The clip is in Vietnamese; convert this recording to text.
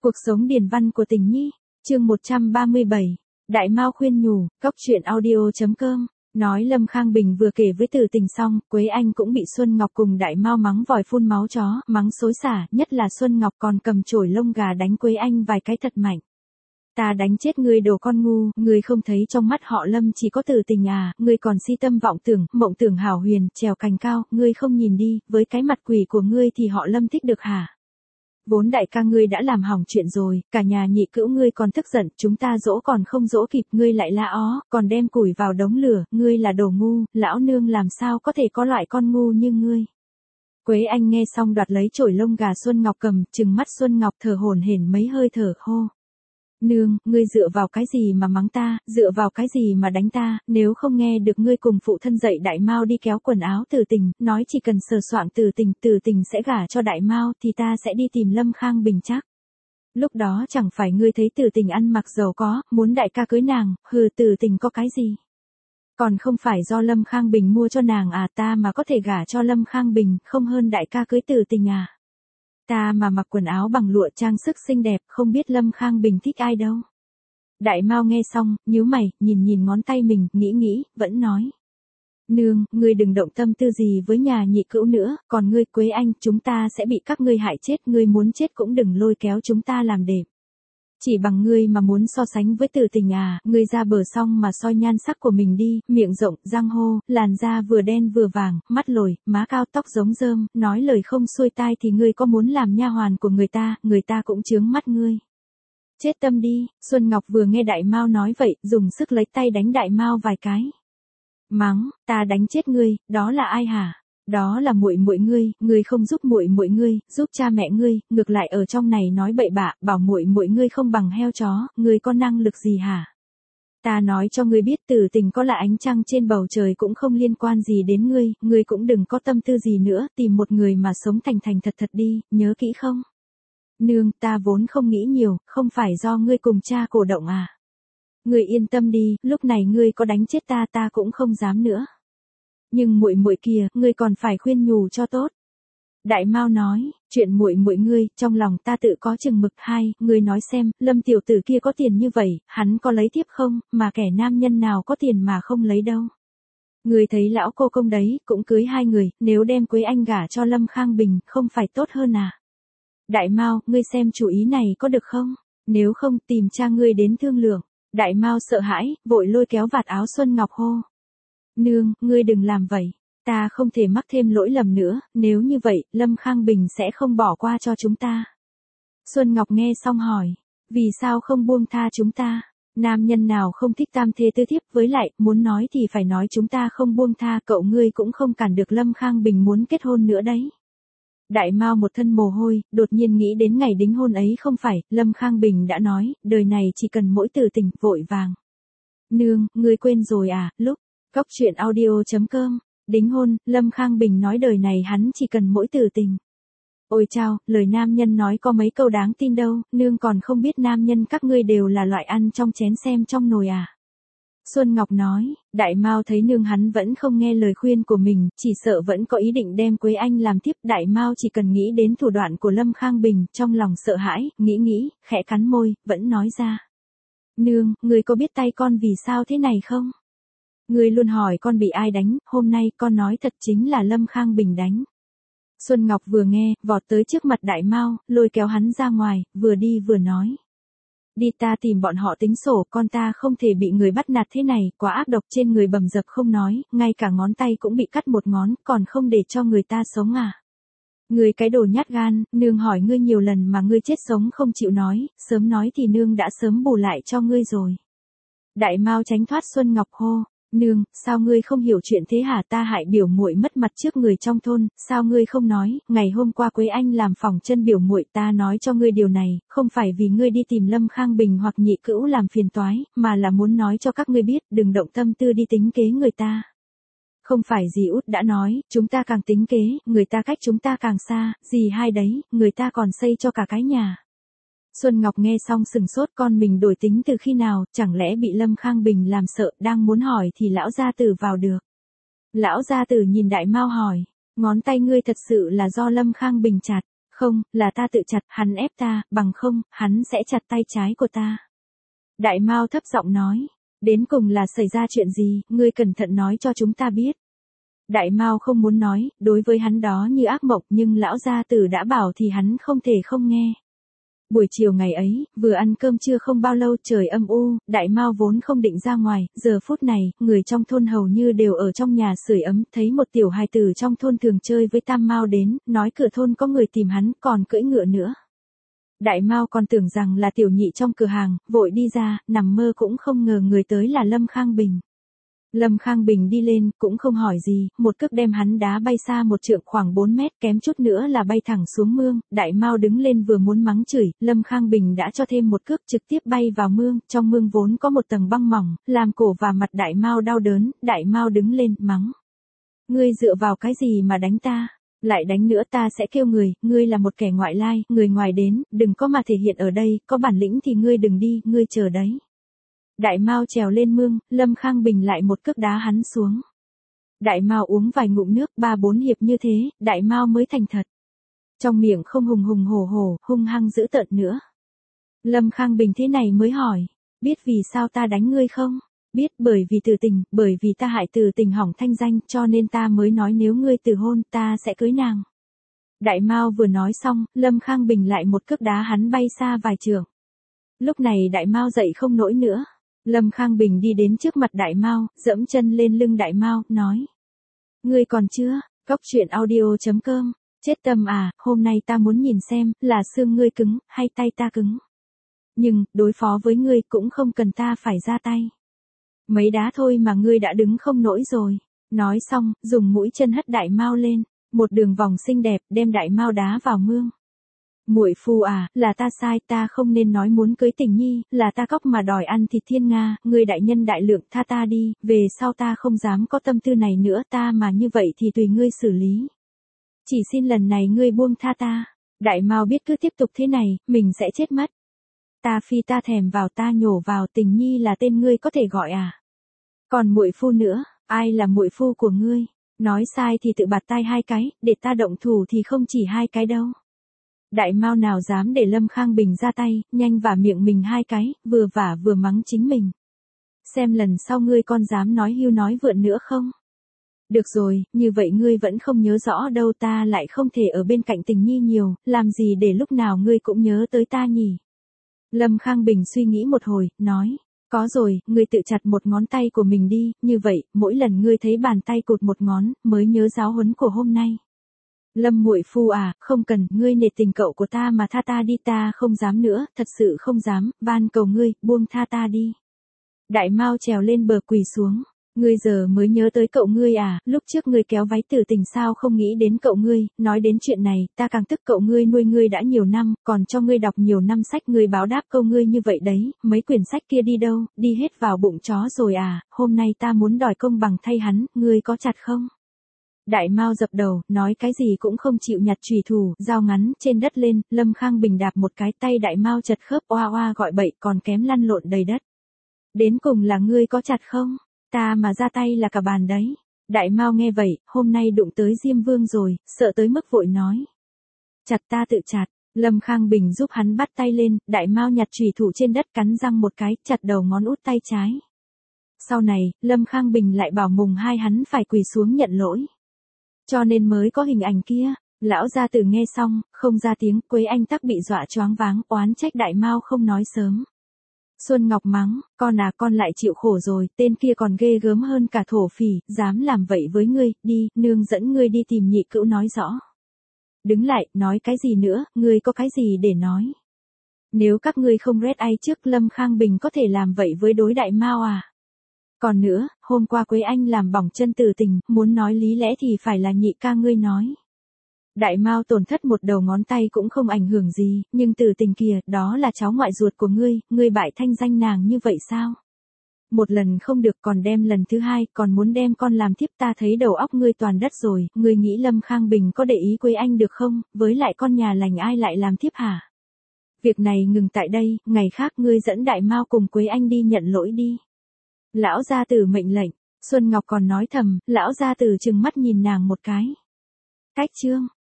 Cuộc sống điển văn của tình nhi, chương 137, Đại Mao khuyên nhủ, Cóc truyện audio.com. Nói Lâm Khang Bình vừa kể với Từ Tình xong, Quế Anh cũng bị Xuân Ngọc cùng Đại Mao mắng vòi phun máu chó, mắng xối xả, nhất là Xuân Ngọc còn cầm chổi lông gà đánh Quế Anh vài cái thật mạnh. Ta đánh chết ngươi đồ con ngu, ngươi không thấy trong mắt họ Lâm chỉ có Từ Tình à, ngươi còn si tâm vọng tưởng, mộng tưởng hảo huyền, trèo cành cao, ngươi không nhìn đi, với cái mặt quỷ của ngươi thì họ Lâm thích được hả? Vốn đại ca ngươi đã làm hỏng chuyện rồi, cả nhà nhị cữu ngươi còn tức giận, chúng ta dỗ còn không dỗ kịp, ngươi lại la ó, còn đem củi vào đống lửa, ngươi là đồ ngu, lão nương làm sao có thể có loại con ngu như ngươi. Quế Anh nghe xong đoạt lấy chổi lông gà Xuân Ngọc cầm, trừng mắt Xuân Ngọc thở hổn hển mấy hơi thở hô. Nương, ngươi dựa vào cái gì mà mắng ta, dựa vào cái gì mà đánh ta, nếu không nghe được ngươi cùng phụ thân dạy Đại Mao đi kéo quần áo Từ Tình, nói chỉ cần sờ soạng Từ Tình sẽ gả cho Đại Mao thì ta sẽ đi tìm Lâm Khang Bình chắc. Lúc đó chẳng phải ngươi thấy Từ Tình ăn mặc giàu có, muốn đại ca cưới nàng, hừ Từ Tình có cái gì? Còn không phải do Lâm Khang Bình mua cho nàng à, ta mà có thể gả cho Lâm Khang Bình, không hơn đại ca cưới Từ Tình à? Ta mà mặc quần áo bằng lụa trang sức xinh đẹp, không biết Lâm Khang Bình thích ai đâu. Đại Mao nghe xong, nhíu mày, nhìn ngón tay mình, nghĩ, vẫn nói. Nương, ngươi đừng động tâm tư gì với nhà nhị cữu nữa, còn ngươi Quế Anh, chúng ta sẽ bị các ngươi hại chết, ngươi muốn chết cũng đừng lôi kéo chúng ta làm đệm. Chỉ bằng ngươi mà muốn so sánh với Từ Tình à, ngươi ra bờ xong mà soi nhan sắc của mình đi, miệng rộng, răng hô, làn da vừa đen vừa vàng, mắt lồi, má cao tóc giống rơm, nói lời không xuôi tai thì ngươi có muốn làm nha hoàn của người ta cũng chướng mắt ngươi. Chết tâm đi, Xuân Ngọc vừa nghe Đại Mao nói vậy, dùng sức lấy tay đánh Đại Mao vài cái. Mắng, ta đánh chết ngươi, đó là ai hả? Đó là muội muội ngươi không giúp muội muội ngươi, giúp cha mẹ ngươi, ngược lại ở trong này nói bậy bạ, bảo muội muội ngươi không bằng heo chó, ngươi có năng lực gì hả? Ta nói cho ngươi biết Từ Tình có là ánh trăng trên bầu trời cũng không liên quan gì đến ngươi cũng đừng có tâm tư gì nữa, tìm một người mà sống thành thật đi, nhớ kỹ không? Nương, ta vốn không nghĩ nhiều, không phải do ngươi cùng cha cổ động à? Ngươi yên tâm đi, lúc này ngươi có đánh chết ta cũng không dám nữa. Nhưng muội muội kia, ngươi còn phải khuyên nhủ cho tốt. Đại Mao nói, chuyện muội muội ngươi, trong lòng ta tự có chừng mực. Hai, ngươi nói xem, Lâm tiểu tử kia có tiền như vậy, hắn có lấy tiếp không, mà kẻ nam nhân nào có tiền mà không lấy đâu. Ngươi thấy lão cô công đấy, cũng cưới hai người, nếu đem Quế Anh gả cho Lâm Khang Bình, không phải tốt hơn à? Đại Mao, ngươi xem chủ ý này có được không? Nếu không, tìm cha ngươi đến thương lượng. Đại Mao sợ hãi, vội lôi kéo vạt áo Xuân Ngọc hô. Nương, ngươi đừng làm vậy, ta không thể mắc thêm lỗi lầm nữa, nếu như vậy, Lâm Khang Bình sẽ không bỏ qua cho chúng ta. Xuân Ngọc nghe xong hỏi, vì sao không buông tha chúng ta? Nam nhân nào không thích tam thê tứ thiếp, với lại, muốn nói thì phải nói chúng ta không buông tha, cậu ngươi cũng không cản được Lâm Khang Bình muốn kết hôn nữa đấy. Đại Mao một thân mồ hôi, đột nhiên nghĩ đến ngày đính hôn ấy không phải, Lâm Khang Bình đã nói, đời này chỉ cần mỗi Từ Tình, vội vàng. Nương, ngươi quên rồi à, lúc Cóc truyện audio.com, đính hôn, Lâm Khang Bình nói đời này hắn chỉ cần mỗi Từ Tình. Ôi chao, lời nam nhân nói có mấy câu đáng tin đâu, nương còn không biết nam nhân các ngươi đều là loại ăn trong chén xem trong nồi à. Xuân Ngọc nói, Đại Mao thấy nương hắn vẫn không nghe lời khuyên của mình, chỉ sợ vẫn có ý định đem Quế Anh làm tiếp. Đại Mao chỉ cần nghĩ đến thủ đoạn của Lâm Khang Bình, trong lòng sợ hãi, nghĩ, khẽ cắn môi, vẫn nói ra. Nương, người có biết tay con vì sao thế này không? Ngươi luôn hỏi con bị ai đánh, hôm nay con nói thật chính là Lâm Khang Bình đánh. Xuân Ngọc vừa nghe, vọt tới trước mặt Đại Mao, lôi kéo hắn ra ngoài, vừa đi vừa nói. Đi ta tìm bọn họ tính sổ, con ta không thể bị người bắt nạt thế này, quá ác độc trên người bầm dập không nói, ngay cả ngón tay cũng bị cắt một ngón, còn không để cho người ta sống à. Ngươi cái đồ nhát gan, nương hỏi ngươi nhiều lần mà ngươi chết sống không chịu nói, sớm nói thì nương đã sớm bù lại cho ngươi rồi. Đại Mao tránh thoát Xuân Ngọc hô. Nương, sao ngươi không hiểu chuyện thế hả, ta hại biểu muội mất mặt trước người trong thôn, sao ngươi không nói, ngày hôm qua Quế Anh làm phỏng chân biểu muội, ta nói cho ngươi điều này, không phải vì ngươi đi tìm Lâm Khang Bình hoặc nhị cữu làm phiền toái, mà là muốn nói cho các ngươi biết, đừng động tâm tư đi tính kế người ta. Không phải dì út đã nói, chúng ta càng tính kế, người ta cách chúng ta càng xa, dì hai đấy, người ta còn xây cho cả cái nhà. Xuân Ngọc nghe xong sừng sốt, con mình đổi tính từ khi nào, chẳng lẽ bị Lâm Khang Bình làm sợ, đang muốn hỏi thì lão gia tử vào được. Lão gia tử nhìn Đại Mao hỏi, ngón tay ngươi thật sự là do Lâm Khang Bình chặt, Không, là ta tự chặt, hắn ép ta, bằng không, hắn sẽ chặt tay trái của ta. Đại Mao thấp giọng nói, đến cùng là xảy ra chuyện gì, ngươi cẩn thận nói cho chúng ta biết. Đại Mao không muốn nói, đối với hắn đó như ác mộng, nhưng lão gia tử đã bảo thì hắn không thể không nghe. Buổi chiều ngày ấy, vừa ăn cơm trưa không bao lâu trời âm u, Đại Mao vốn không định ra ngoài, giờ phút này, người trong thôn hầu như đều ở trong nhà sưởi ấm, thấy một tiểu hài tử trong thôn thường chơi với Tam Mao đến, nói cửa thôn có người tìm hắn, còn cưỡi ngựa nữa. Đại Mao còn tưởng rằng là tiểu nhị trong cửa hàng, vội đi ra, nằm mơ cũng không ngờ người tới là Lâm Khang Bình. Lâm Khang Bình đi lên, cũng không hỏi gì, một cước đem hắn đá bay xa một trượng khoảng 4 mét, kém chút nữa là bay thẳng xuống mương. Đại Mao đứng lên vừa muốn mắng chửi, Lâm Khang Bình đã cho thêm một cước trực tiếp bay vào mương, trong mương vốn có một tầng băng mỏng, làm cổ và mặt Đại Mao đau đớn. Đại Mao đứng lên, mắng. Ngươi dựa vào cái gì mà đánh ta? Lại đánh nữa ta sẽ kêu người, ngươi là một kẻ ngoại lai, người ngoài đến, đừng có mà thể hiện ở đây, có bản lĩnh thì ngươi đừng đi, ngươi chờ đấy. Đại Mao trèo lên mương, Lâm Khang Bình lại một cước đá hắn xuống. Đại Mao uống vài ngụm nước, 3-4 hiệp như thế, Đại Mao mới thành thật. Trong miệng không hùng hùng hổ hổ, hung hăng dữ tợn nữa. Lâm Khang Bình thế này mới hỏi, biết vì sao ta đánh ngươi không? Biết, bởi vì Từ Tình, bởi vì ta hại Từ Tình hỏng thanh danh, cho nên ta mới nói nếu ngươi từ hôn, ta sẽ cưới nàng. Đại Mao vừa nói xong, Lâm Khang Bình lại một cước đá hắn bay xa vài trượng. Lúc này Đại Mao dậy không nổi nữa. Lâm Khang Bình đi đến trước mặt Đại Mao, dẫm chân lên lưng Đại Mao, nói. Ngươi còn chưa, Coctruyện.audio.com, chết tâm à, hôm nay ta muốn nhìn xem, là xương ngươi cứng, hay tay ta cứng. Nhưng, đối phó với ngươi cũng không cần ta phải ra tay. Mấy đá thôi mà ngươi đã đứng không nổi rồi. Nói xong, dùng mũi chân hất Đại Mao lên, một đường vòng xinh đẹp, đem Đại Mao đá vào mương. Muội phu à, là ta sai, ta không nên nói muốn cưới Tình Nhi, là ta cóc mà đòi ăn thịt thiên nga, ngươi đại nhân đại lượng tha ta đi, về sau ta không dám có tâm tư này nữa, ta mà như vậy thì tùy ngươi xử lý. Chỉ xin lần này ngươi buông tha ta. Đại Mao biết cứ tiếp tục thế này, mình sẽ chết mất. Ta phi ta thèm vào ta nhổ vào, Tình Nhi là tên ngươi có thể gọi à? Còn muội phu nữa, ai là muội phu của ngươi? Nói sai thì tự bạt tai 2 cái, để ta động thủ thì không chỉ 2 cái đâu. Đại Mao nào dám để Lâm Khang Bình ra tay, nhanh vả miệng mình 2 cái, vừa vả vừa mắng chính mình. Xem lần sau ngươi con dám nói hưu nói vượn nữa không? Được rồi, như vậy ngươi vẫn không nhớ rõ đâu, ta lại không thể ở bên cạnh Tình Nhi nhiều, làm gì để lúc nào ngươi cũng nhớ tới ta nhỉ? Lâm Khang Bình suy nghĩ một hồi, nói. Có rồi, ngươi tự chặt một ngón tay của mình đi, như vậy, mỗi lần ngươi thấy bàn tay cụt một ngón, mới nhớ giáo huấn của hôm nay. Lâm muội phu à, không cần, ngươi nể tình cậu của ta mà tha ta đi, ta không dám nữa, thật sự không dám, van cầu ngươi, buông tha ta đi. Đại Mao trèo lên bờ quỳ xuống, ngươi giờ mới nhớ tới cậu ngươi à, lúc trước ngươi kéo váy Từ Tình sao không nghĩ đến cậu ngươi, nói đến chuyện này, ta càng tức cậu ngươi nuôi ngươi đã nhiều năm, còn cho ngươi đọc nhiều năm sách, ngươi báo đáp câu ngươi như vậy đấy, mấy quyển sách kia đi đâu, đi hết vào bụng chó rồi à, hôm nay ta muốn đòi công bằng thay hắn, ngươi có chặt không? Đại Mao dập đầu, nói cái gì cũng không chịu nhặt chùy thủ, dao ngắn, trên đất lên, Lâm Khang Bình đạp một cái tay Đại Mao chật khớp oa oa gọi bậy còn kém lăn lộn đầy đất. Đến cùng là ngươi có chặt không? Ta mà ra tay là cả bàn đấy. Đại Mao nghe vậy, hôm nay đụng tới Diêm Vương rồi, sợ tới mức vội nói. Chặt ta tự chặt, Lâm Khang Bình giúp hắn bắt tay lên, Đại Mao nhặt chùy thủ trên đất cắn răng một cái, chặt đầu ngón út tay trái. Sau này, Lâm Khang Bình lại bảo mùng 2 hắn phải quỳ xuống nhận lỗi. Cho nên mới có hình ảnh kia. Lão gia tử nghe xong, không ra tiếng, Quế Anh tắc bị dọa choáng váng, oán trách Đại Mao không nói sớm. Xuân Ngọc mắng, con à, con lại chịu khổ rồi, tên kia còn ghê gớm hơn cả thổ phỉ, dám làm vậy với ngươi, đi, nương dẫn ngươi đi tìm nhị cữu nói rõ. Đứng lại, nói cái gì nữa, ngươi có cái gì để nói? Nếu các ngươi không rét ai trước, Lâm Khang Bình có thể làm vậy với đối Đại Mao à? Còn nữa, hôm qua Quế Anh làm bỏng chân Từ Tình, muốn nói lý lẽ thì phải là nhị ca ngươi nói. Đại Mao tổn thất một đầu ngón tay cũng không ảnh hưởng gì, nhưng Từ Tình kìa, đó là cháu ngoại ruột của ngươi bại thanh danh nàng như vậy sao? Một lần không được còn đem lần thứ 2, còn muốn đem con làm thiếp, ta thấy đầu óc ngươi toàn đất rồi, ngươi nghĩ Lâm Khang Bình có để ý Quế Anh được không, với lại con nhà lành ai lại làm thiếp hả? Việc này ngừng tại đây, ngày khác ngươi dẫn Đại Mao cùng Quế Anh đi nhận lỗi đi. Lão gia tử mệnh lệnh, Xuân Ngọc còn nói thầm, lão gia tử trừng mắt nhìn nàng một cái. Cách chương.